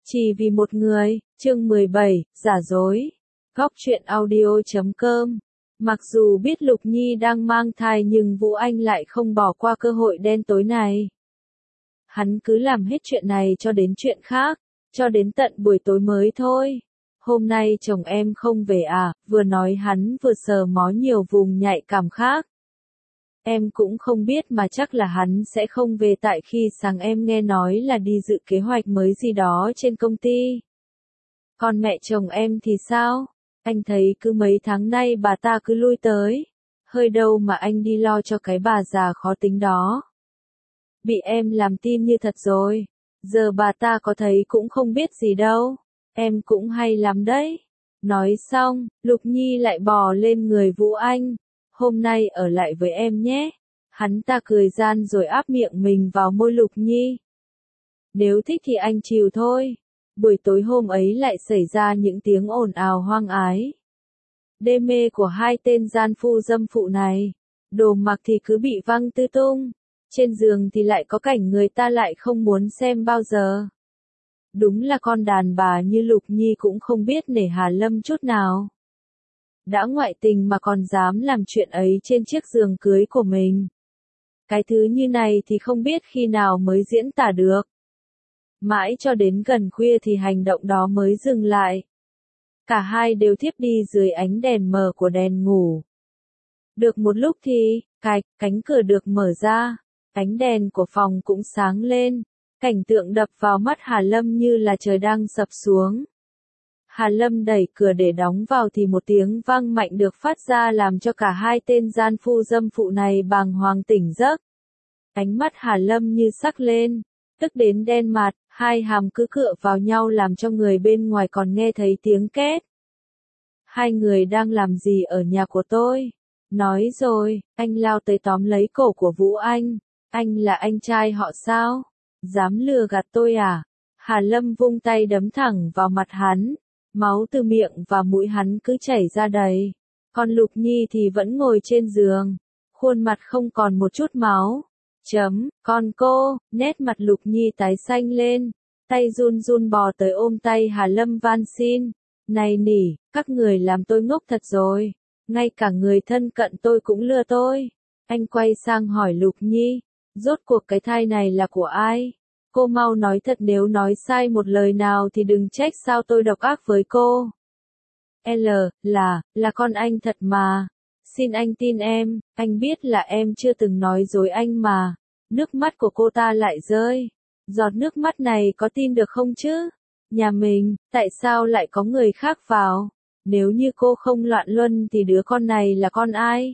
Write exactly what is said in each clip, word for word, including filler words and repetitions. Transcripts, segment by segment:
Chỉ vì một người, chương mười bảy, giả dối. Góc truyện audio chấm com. Mặc dù biết Lục Nhi đang mang thai nhưng Vũ Anh lại không bỏ qua cơ hội đen tối này. Hắn cứ làm hết chuyện này cho đến chuyện khác, cho đến tận buổi tối mới thôi. Hôm nay chồng em không về à, vừa nói hắn vừa sờ mó nhiều vùng nhạy cảm khác. Em cũng không biết mà chắc là hắn sẽ không về tại khi sáng em nghe nói là đi dự kế hoạch mới gì đó trên công ty. Còn mẹ chồng em thì sao? Anh thấy cứ mấy tháng nay bà ta cứ lui tới. Hơi đâu mà anh đi lo cho cái bà già khó tính đó. Bị em làm tin như thật rồi. Giờ bà ta có thấy cũng không biết gì đâu. Em cũng hay lắm đấy. Nói xong, Lục Nhi lại bò lên người Vũ Anh. Hôm nay ở lại với em nhé. Hắn ta cười gian rồi áp miệng mình vào môi Lục Nhi. Nếu thích thì anh chịu thôi. Buổi tối hôm ấy lại xảy ra những tiếng ồn ào hoang ái. Đê mê của hai tên gian phu dâm phụ này. Đồ mặc thì cứ bị văng tứ tung. Trên giường thì lại có cảnh người ta lại không muốn xem bao giờ. Đúng là con đàn bà như Lục Nhi cũng không biết nể Hà Lâm chút nào. Đã ngoại tình mà còn dám làm chuyện ấy trên chiếc giường cưới của mình. Cái thứ như này thì không biết khi nào mới diễn tả được. Mãi cho đến gần khuya thì hành động đó mới dừng lại. Cả hai đều thiếp đi dưới ánh đèn mờ của đèn ngủ. Được một lúc thì, cạch, cánh cửa được mở ra, ánh đèn của phòng cũng sáng lên. Cảnh tượng đập vào mắt Hà Lâm như là trời đang sập xuống. Hà Lâm đẩy cửa để đóng vào thì một tiếng vang mạnh được phát ra làm cho cả hai tên gian phu dâm phụ này bàng hoàng tỉnh giấc. Ánh mắt Hà Lâm như sắc lên, tức đến đen mặt, hai hàm cứ cựa vào nhau làm cho người bên ngoài còn nghe thấy tiếng két. Hai người đang làm gì ở nhà của tôi? Nói rồi, anh lao tới tóm lấy cổ của Vũ Anh. Anh là anh trai họ sao? Dám lừa gạt tôi à? Hà Lâm vung tay đấm thẳng vào mặt hắn. Máu từ miệng và mũi hắn cứ chảy ra đầy. Còn Lục Nhi thì vẫn ngồi trên giường. Khuôn mặt không còn một chút máu. Chấm, còn cô, nét mặt Lục Nhi tái xanh lên. Tay run run bò tới ôm tay Hà Lâm van xin. Này nỉ, các người làm tôi ngốc thật rồi. Ngay cả người thân cận tôi cũng lừa tôi. Anh quay sang hỏi Lục Nhi. Rốt cuộc cái thai này là của ai? Cô mau nói thật, nếu nói sai một lời nào thì đừng trách sao tôi độc ác với cô. L, là, là con anh thật mà. Xin anh tin em, anh biết là em chưa từng nói dối anh mà. Nước mắt của cô ta lại rơi. Giọt nước mắt này có tin được không chứ? Nhà mình, tại sao lại có người khác vào? Nếu như cô không loạn luân thì đứa con này là con ai?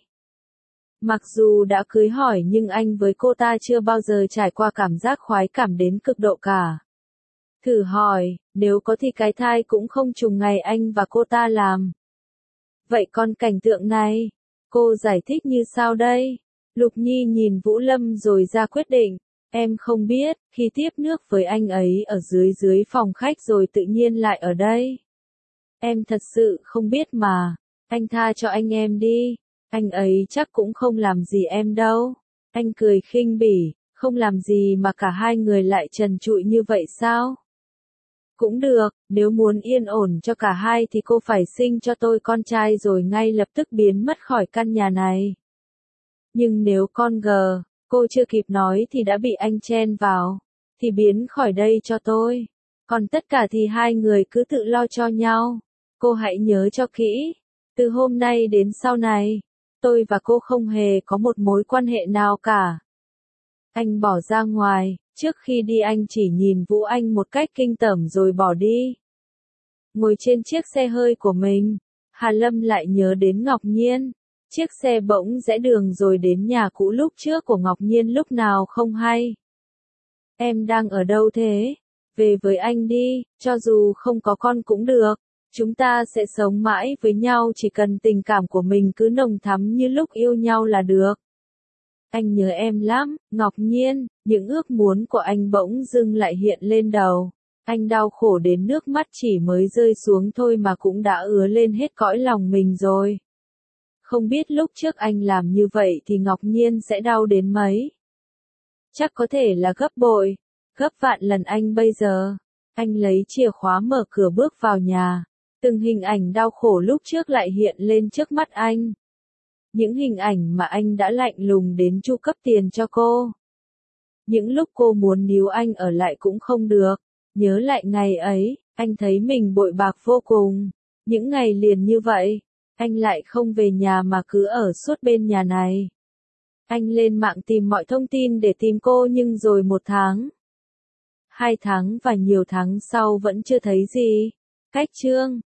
Mặc dù đã cưới hỏi nhưng anh với cô ta chưa bao giờ trải qua cảm giác khoái cảm đến cực độ cả. Thử hỏi, nếu có thì cái thai cũng không trùng ngày anh và cô ta làm. Vậy còn cảnh tượng này, cô giải thích như sao đây? Lục Nhi nhìn Vũ Lâm rồi ra quyết định. Em không biết, khi tiếp nước với anh ấy ở dưới dưới phòng khách rồi tự nhiên lại ở đây. Em thật sự không biết mà. Anh tha cho anh em đi. Anh ấy chắc cũng không làm gì em đâu. Anh cười khinh bỉ, không làm gì mà cả hai người lại trần trụi như vậy sao? Cũng được, nếu muốn yên ổn cho cả hai thì cô phải sinh cho tôi con trai rồi ngay lập tức biến mất khỏi căn nhà này. Nhưng nếu con gờ, cô chưa kịp nói thì đã bị anh chen vào, thì biến khỏi đây cho tôi. Còn tất cả thì hai người cứ tự lo cho nhau. Cô hãy nhớ cho kỹ, từ hôm nay đến sau này, tôi và cô không hề có một mối quan hệ nào cả. Anh bỏ ra ngoài, trước khi đi anh chỉ nhìn Vũ Anh một cách kinh tởm rồi bỏ đi. Ngồi trên chiếc xe hơi của mình, Hà Lâm lại nhớ đến Ngọc Nhiên. Chiếc xe bỗng rẽ đường rồi đến nhà cũ lúc trước của Ngọc Nhiên lúc nào không hay. Em đang ở đâu thế? Về với anh đi, cho dù không có con cũng được. Chúng ta sẽ sống mãi với nhau, chỉ cần tình cảm của mình cứ nồng thắm như lúc yêu nhau là được. Anh nhớ em lắm, Ngọc Nhiên. Những ước muốn của anh bỗng dưng lại hiện lên đầu. Anh đau khổ đến nước mắt chỉ mới rơi xuống thôi mà cũng đã ứa lên hết cõi lòng mình rồi. Không biết lúc trước anh làm như vậy thì Ngọc Nhiên sẽ đau đến mấy. Chắc có thể là gấp bội, gấp vạn lần anh bây giờ. Anh lấy chìa khóa mở cửa bước vào nhà. Từng hình ảnh đau khổ lúc trước lại hiện lên trước mắt anh. Những hình ảnh mà anh đã lạnh lùng đến chu cấp tiền cho cô. Những lúc cô muốn níu anh ở lại cũng không được. Nhớ lại ngày ấy, anh thấy mình bội bạc vô cùng. Những ngày liền như vậy, anh lại không về nhà mà cứ ở suốt bên nhà này. Anh lên mạng tìm mọi thông tin để tìm cô nhưng rồi một tháng, hai tháng và nhiều tháng sau vẫn chưa thấy gì. Cách chương